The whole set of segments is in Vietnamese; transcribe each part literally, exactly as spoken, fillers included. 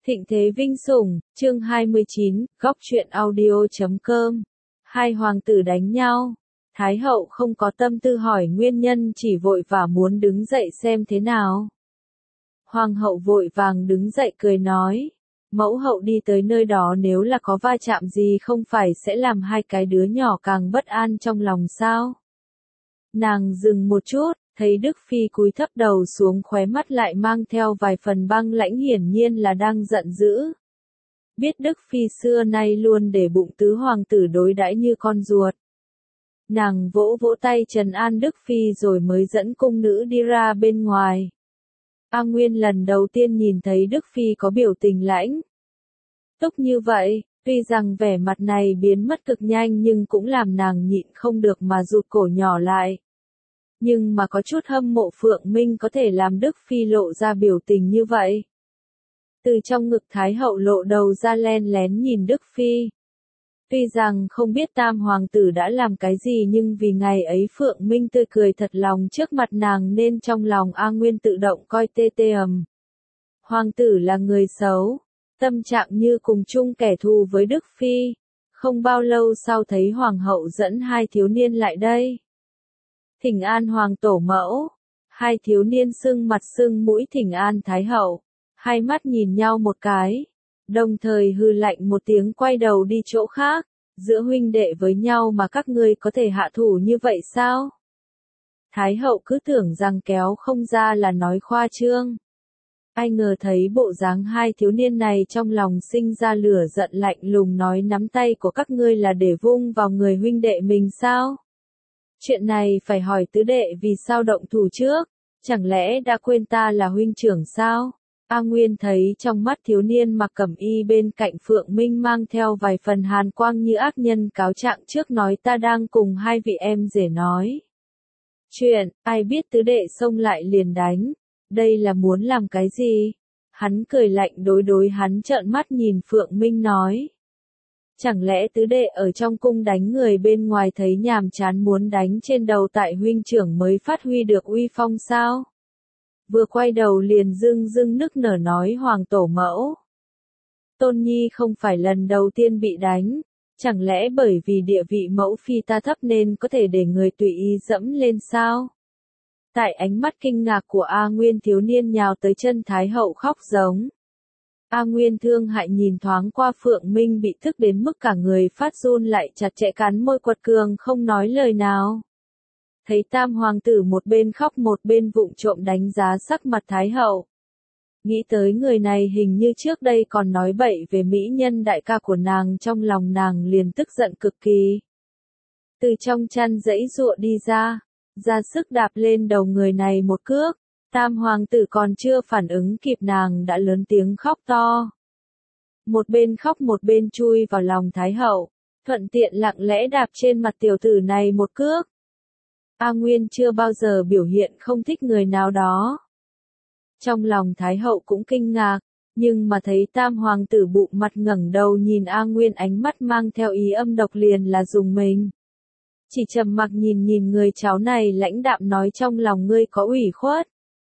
Thịnh thế vinh sủng, chương hai mươi chín, góc truyện audio chấm com. Hai hoàng tử đánh nhau. Thái hậu không có tâm tư hỏi nguyên nhân, chỉ vội vã muốn đứng dậy xem thế nào. Hoàng hậu vội vàng đứng dậy cười nói. Mẫu hậu đi tới nơi đó nếu là có va chạm gì không phải sẽ làm hai cái đứa nhỏ càng bất an trong lòng sao? Nàng dừng một chút, thấy Đức Phi cúi thấp đầu xuống, khóe mắt lại mang theo vài phần băng lãnh, hiển nhiên là đang giận dữ. Biết Đức Phi xưa nay luôn để bụng tứ hoàng tử đối đãi như con ruột. Nàng vỗ vỗ tay trấn an Đức Phi rồi mới dẫn cung nữ đi ra bên ngoài. A Nguyên lần đầu tiên nhìn thấy Đức Phi có biểu tình lãnh túc như vậy, tuy rằng vẻ mặt này biến mất cực nhanh nhưng cũng làm nàng nhịn không được mà rụt cổ nhỏ lại. Nhưng mà có chút hâm mộ Phượng Minh có thể làm Đức Phi lộ ra biểu tình như vậy. Từ trong ngực Thái hậu lộ đầu ra len lén nhìn Đức Phi. Tuy rằng không biết tam hoàng tử đã làm cái gì nhưng vì ngày ấy Phượng Minh tươi cười thật lòng trước mặt nàng nên trong lòng A Nguyên tự động coi tê tê ầm. Hoàng tử là người xấu, tâm trạng như cùng chung kẻ thù với Đức Phi. Không bao lâu sau thấy hoàng hậu dẫn hai thiếu niên lại đây. Thỉnh an hoàng tổ mẫu. Hai thiếu niên sưng mặt sưng mũi thỉnh an Thái hậu. Hai mắt nhìn nhau một cái. Đồng thời hừ lạnh một tiếng quay đầu đi chỗ khác. Giữa huynh đệ với nhau mà các ngươi có thể hạ thủ như vậy sao? Thái hậu cứ tưởng rằng kéo không ra là nói khoa trương. Ai ngờ thấy bộ dáng hai thiếu niên này trong lòng sinh ra lửa giận, lạnh lùng nói, nắm tay của các ngươi là để vung vào người huynh đệ mình sao? Chuyện này phải hỏi tứ đệ vì sao động thủ trước, chẳng lẽ đã quên ta là huynh trưởng sao? A Nguyên thấy trong mắt thiếu niên mặc cẩm y bên cạnh Phượng Minh mang theo vài phần hàn quang như ác nhân cáo trạng trước, nói ta đang cùng hai vị em rể nói chuyện, ai biết tứ đệ xông lại liền đánh, đây là muốn làm cái gì? Hắn cười lạnh đối đối hắn trợn mắt nhìn Phượng Minh nói. Chẳng lẽ tứ đệ ở trong cung đánh người bên ngoài thấy nhàm chán muốn đánh trên đầu tại huynh trưởng mới phát huy được uy phong sao? Vừa quay đầu liền dưng dưng nức nở nói, hoàng tổ mẫu. Tôn Nhi không phải lần đầu tiên bị đánh, chẳng lẽ bởi vì địa vị mẫu phi ta thấp nên có thể để người tùy ý dẫm lên sao? Tại ánh mắt kinh ngạc của A Nguyên, thiếu niên nhào tới chân Thái hậu khóc giống. A Nguyên thương hại nhìn thoáng qua Phượng Minh bị thức đến mức cả người phát run, lại chặt chẽ cắn môi quật cường không nói lời nào. Thấy tam hoàng tử một bên khóc một bên vụng trộm đánh giá sắc mặt Thái hậu. Nghĩ tới người này hình như trước đây còn nói bậy về mỹ nhân đại ca của nàng, trong lòng nàng liền tức giận cực kỳ. Từ trong chăn giãy giụa đi ra, ra sức đạp lên đầu người này một cước. Tam hoàng tử còn chưa phản ứng kịp nàng đã lớn tiếng khóc to. Một bên khóc một bên chui vào lòng Thái hậu, thuận tiện lặng lẽ đạp trên mặt tiểu tử này một cước. A Nguyên chưa bao giờ biểu hiện không thích người nào đó. Trong lòng Thái hậu cũng kinh ngạc, nhưng mà thấy tam hoàng tử bụng mặt ngẩng đầu nhìn A Nguyên, ánh mắt mang theo ý âm độc, liền là dùng mình. Chỉ trầm mặc nhìn nhìn người cháu này lãnh đạm nói, trong lòng ngươi có ủy khuất.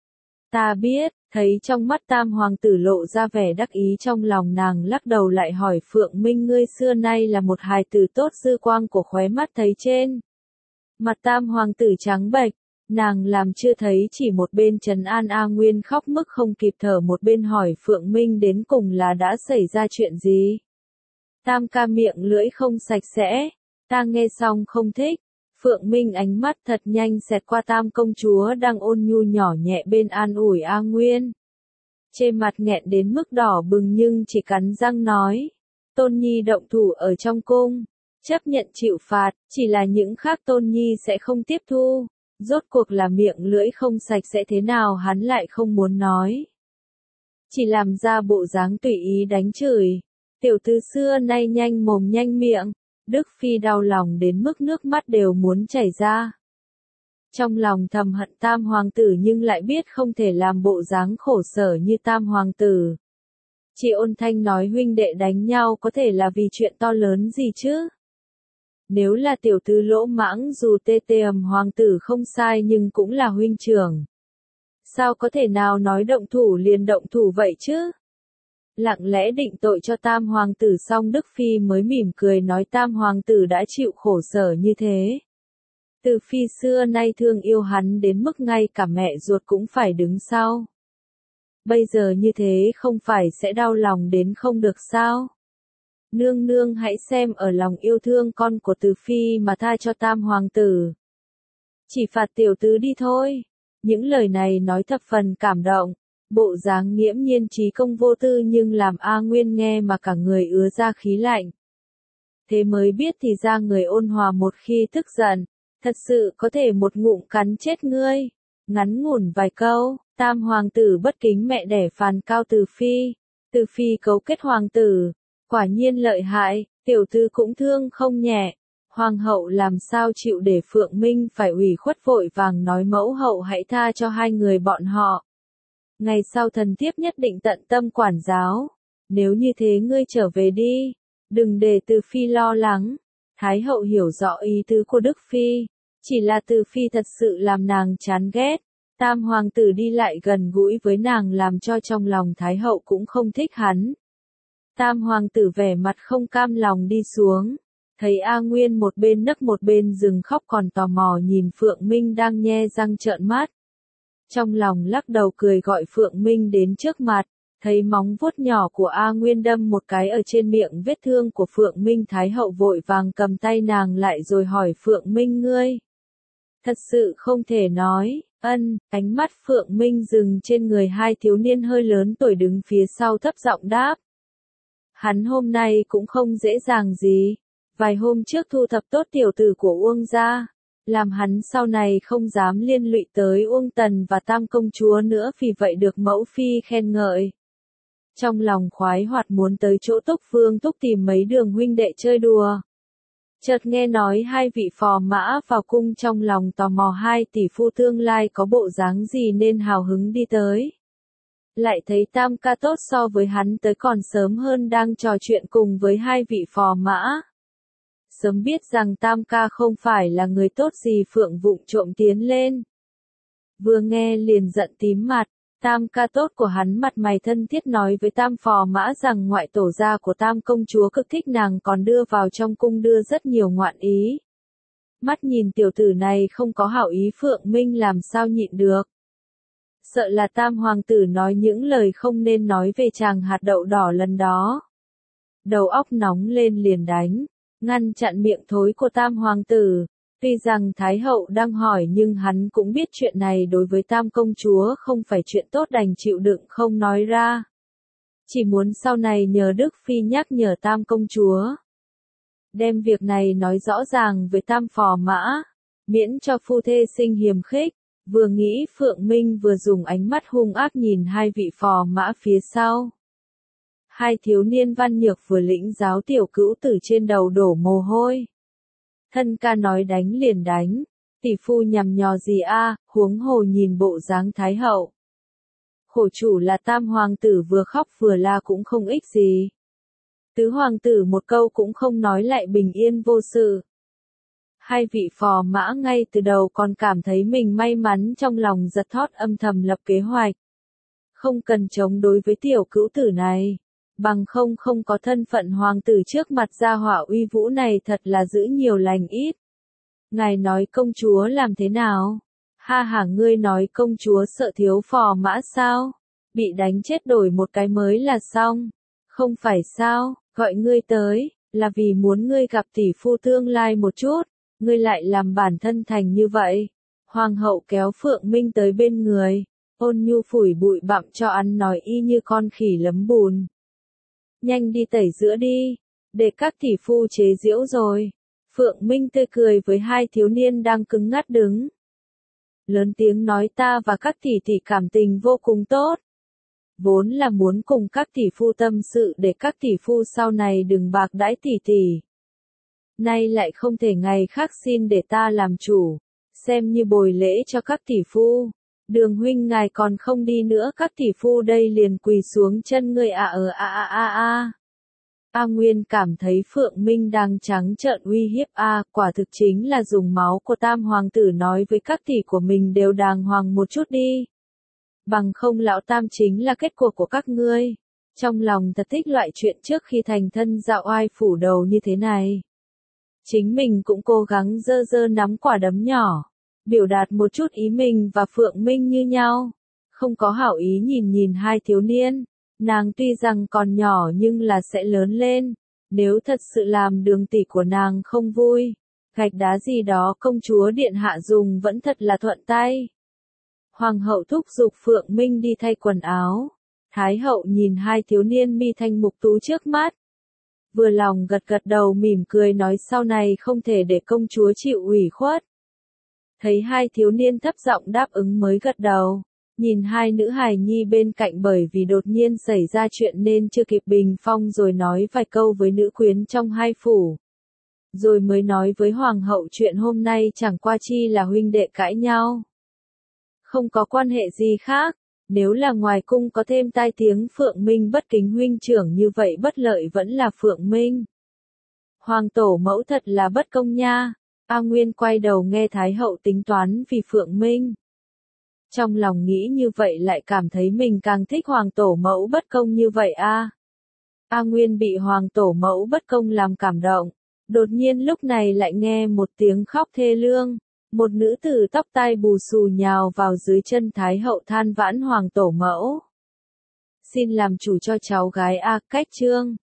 Ta biết, thấy trong mắt tam hoàng tử lộ ra vẻ đắc ý, trong lòng nàng lắc đầu lại hỏi Phượng Minh, ngươi xưa nay là một hài tử tốt, dư quang của khóe mắt thấy trên. Mặt tam hoàng tử trắng bệch, nàng làm chưa thấy, chỉ một bên trấn an A Nguyên khóc mức không kịp thở, một bên hỏi Phượng Minh đến cùng là đã xảy ra chuyện gì. Tam ca miệng lưỡi không sạch sẽ, ta nghe xong không thích. Phượng Minh ánh mắt thật nhanh xẹt qua tam công chúa đang ôn nhu nhỏ nhẹ bên an ủi A Nguyên. Trên mặt nghẹn đến mức đỏ bừng nhưng chỉ cắn răng nói. Tôn Nhi động thủ ở trong cung, chấp nhận chịu phạt, chỉ là những khác Tôn Nhi sẽ không tiếp thu. Rốt cuộc là miệng lưỡi không sạch sẽ thế nào hắn lại không muốn nói. Chỉ làm ra bộ dáng tùy ý đánh chửi. Tiểu tử xưa nay nhanh mồm nhanh miệng. Đức Phi đau lòng đến mức nước mắt đều muốn chảy ra. Trong lòng thầm hận tam hoàng tử nhưng lại biết không thể làm bộ dáng khổ sở như tam hoàng tử. Chị ôn thanh nói, huynh đệ đánh nhau có thể là vì chuyện to lớn gì chứ? Nếu là tiểu tư lỗ mãng, dù tê tê ầm hoàng tử không sai nhưng cũng là huynh trưởng. Sao có thể nào nói động thủ liền động thủ vậy chứ? lặng lẽ định tội cho tam hoàng tử xong Đức Phi mới mỉm cười nói tam hoàng tử đã chịu khổ sở như thế. Từ Phi xưa nay thương yêu hắn đến mức ngay cả mẹ ruột cũng phải đứng sau. Bây giờ như thế không phải sẽ đau lòng đến không được sao? Nương nương hãy xem ở lòng yêu thương con của Từ Phi mà tha cho tam hoàng tử. Chỉ phạt tiểu tứ đi thôi. Những lời này nói thập phần cảm động. Bộ dáng nghiễm nhiên trí công vô tư nhưng làm A Nguyên nghe mà cả người ứa ra khí lạnh. Thế mới biết thì ra người ôn hòa một khi tức giận, thật sự có thể một ngụm cắn chết ngươi. Ngắn ngủn vài câu, tam hoàng tử bất kính mẹ đẻ phàn cao Từ Phi. Từ Phi cấu kết hoàng tử, quả nhiên lợi hại, tiểu thư cũng thương không nhẹ. Hoàng hậu làm sao chịu để Phượng Minh phải ủy khuất vội vàng nói mẫu hậu hãy tha cho hai người bọn họ. Ngày sau thần thiếp nhất định tận tâm quản giáo. Nếu như thế ngươi trở về đi. Đừng để Từ Phi lo lắng. Thái hậu hiểu rõ ý tứ của Đức Phi. Chỉ là Từ Phi thật sự làm nàng chán ghét. Tam hoàng tử đi lại gần gũi với nàng làm cho trong lòng Thái hậu cũng không thích hắn. Tam hoàng tử vẻ mặt không cam lòng đi xuống. Thấy A Nguyên một bên nấc một bên dừng khóc còn tò mò nhìn Phượng Minh đang nhe răng trợn mắt. Trong lòng lắc đầu cười gọi Phượng Minh đến trước mặt, thấy móng vuốt nhỏ của A Nguyên đâm một cái ở trên miệng vết thương của Phượng Minh Thái hậu vội vàng cầm tay nàng lại rồi hỏi Phượng Minh ngươi. Thật sự không thể nói, ân, ánh mắt Phượng Minh dừng trên người hai thiếu niên hơi lớn tuổi đứng phía sau thấp giọng đáp. Hắn hôm nay cũng không dễ dàng gì, vài hôm trước thu thập tốt tiểu tử của Uông gia. Làm hắn sau này không dám liên lụy tới Uông Tần và Tam công chúa nữa vì vậy được mẫu phi khen ngợi. Trong lòng khoái hoạt muốn tới chỗ Túc Vương Túc tìm mấy đường huynh đệ chơi đùa. Chợt nghe nói hai vị phò mã vào cung trong lòng tò mò hai tỷ phu tương lai có bộ dáng gì nên hào hứng đi tới. Lại thấy Tam ca tốt so với hắn tới còn sớm hơn đang trò chuyện cùng với hai vị phò mã. Sớm biết rằng Tam ca không phải là người tốt gì Phượng vụng trộm tiến lên. Vừa nghe liền giận tím mặt, Tam ca tốt của hắn mặt mày thân thiết nói với Tam phò mã rằng ngoại tổ gia của Tam công chúa cực thích nàng còn đưa vào trong cung đưa rất nhiều ngoạn ý. Mắt nhìn tiểu tử này không có hảo ý Phượng Minh làm sao nhịn được. Sợ là Tam hoàng tử nói những lời không nên nói về chàng hạt đậu đỏ lần đó. Đầu óc nóng lên liền đánh. Ngăn chặn miệng thối của Tam hoàng tử. Tuy rằng Thái hậu đang hỏi nhưng hắn cũng biết chuyện này đối với Tam công chúa không phải chuyện tốt đành chịu đựng không nói ra. Chỉ muốn sau này nhờ Đức Phi nhắc nhở Tam công chúa. Đem việc này nói rõ ràng với Tam phò mã. Miễn cho phu thê sinh hiềm khích. Vừa nghĩ Phượng Minh vừa dùng ánh mắt hung ác nhìn hai vị phò mã phía sau. Hai thiếu niên văn nhược vừa lĩnh giáo tiểu cữu tử trên đầu đổ mồ hôi. Thân ca nói đánh liền đánh, tỷ phu nhằm nhò gì a, huống hồ nhìn bộ dáng Thái hậu. Khổ chủ là Tam hoàng tử vừa khóc vừa la cũng không ích gì. Tứ hoàng tử một câu cũng không nói lại bình yên vô sự. Hai vị phò mã ngay từ đầu còn cảm thấy mình may mắn trong lòng giật thót âm thầm lập kế hoạch. Không cần chống đối với tiểu cữu tử này. Bằng không không có thân phận hoàng tử trước mặt gia hỏa uy vũ này thật là giữ nhiều lành ít. Ngài nói công chúa làm thế nào? Ha hả ngươi nói công chúa sợ thiếu phò mã sao? Bị đánh chết đổi một cái mới là xong. Không phải sao, gọi ngươi tới, là vì muốn ngươi gặp tỷ phu tương lai một chút, ngươi lại làm bản thân thành như vậy. Hoàng hậu kéo Phượng Minh tới bên người, ôn nhu phủi bụi bặm cho ăn nói y như con khỉ lấm bùn. Nhanh đi tẩy giữa đi, để các tỷ phu chế giễu rồi. Phượng Minh tươi cười với hai thiếu niên đang cứng ngắt đứng. Lớn tiếng nói ta và các tỷ tỷ cảm tình vô cùng tốt. Vốn là muốn cùng các tỷ phu tâm sự để các tỷ phu sau này đừng bạc đãi tỷ tỷ. Nay lại không thể ngày khác xin để ta làm chủ, xem như bồi lễ cho các tỷ phu. Đường huynh ngài còn không đi nữa các tỷ phu đây liền quỳ xuống chân ngươi à ờ a a a a. A Nguyên cảm thấy Phượng Minh đang trắng trợn uy hiếp a, quả thực chính là dùng máu của Tam hoàng tử nói với các tỷ của mình đều đàng hoàng một chút đi. Bằng không lão Tam chính là kết cuộc của các ngươi. Trong lòng thật thích loại chuyện trước khi thành thân dạo oai phủ đầu như thế này. Chính mình cũng cố gắng dơ dơ nắm quả đấm nhỏ, biểu đạt một chút ý mình và Phượng Minh như nhau. Không có hảo ý nhìn nhìn hai thiếu niên, nàng tuy rằng còn nhỏ nhưng là sẽ lớn lên. Nếu thật sự làm đường tỷ của nàng không vui, gạch đá gì đó công chúa điện hạ dùng vẫn thật là thuận tay. Hoàng hậu thúc giục Phượng Minh đi thay quần áo. Thái hậu nhìn hai thiếu niên mi thanh mục tú trước mắt. Vừa lòng gật gật đầu mỉm cười nói sau này không thể để công chúa chịu ủy khuất. Thấy hai thiếu niên thấp giọng đáp ứng mới gật đầu. Nhìn hai nữ hài nhi bên cạnh bởi vì đột nhiên xảy ra chuyện nên chưa kịp bình phong rồi nói vài câu với nữ quyến trong hai phủ. Rồi mới nói với hoàng hậu chuyện hôm nay chẳng qua chi là huynh đệ cãi nhau. Không có quan hệ gì khác, nếu là ngoài cung có thêm tai tiếng Phượng Minh bất kính huynh trưởng như vậy bất lợi vẫn là Phượng Minh. Hoàng tổ mẫu thật là bất công nha. A Nguyên quay đầu nghe Thái hậu tính toán vì Phượng Minh. Trong lòng nghĩ như vậy lại cảm thấy mình càng thích hoàng tổ mẫu bất công như vậy a. A Nguyên bị hoàng tổ mẫu bất công làm cảm động. Đột nhiên lúc này lại nghe một tiếng khóc thê lương. Một nữ tử tóc tai bù xù nhào vào dưới chân Thái hậu than vãn hoàng tổ mẫu. Xin làm chủ cho cháu gái a, cách chương.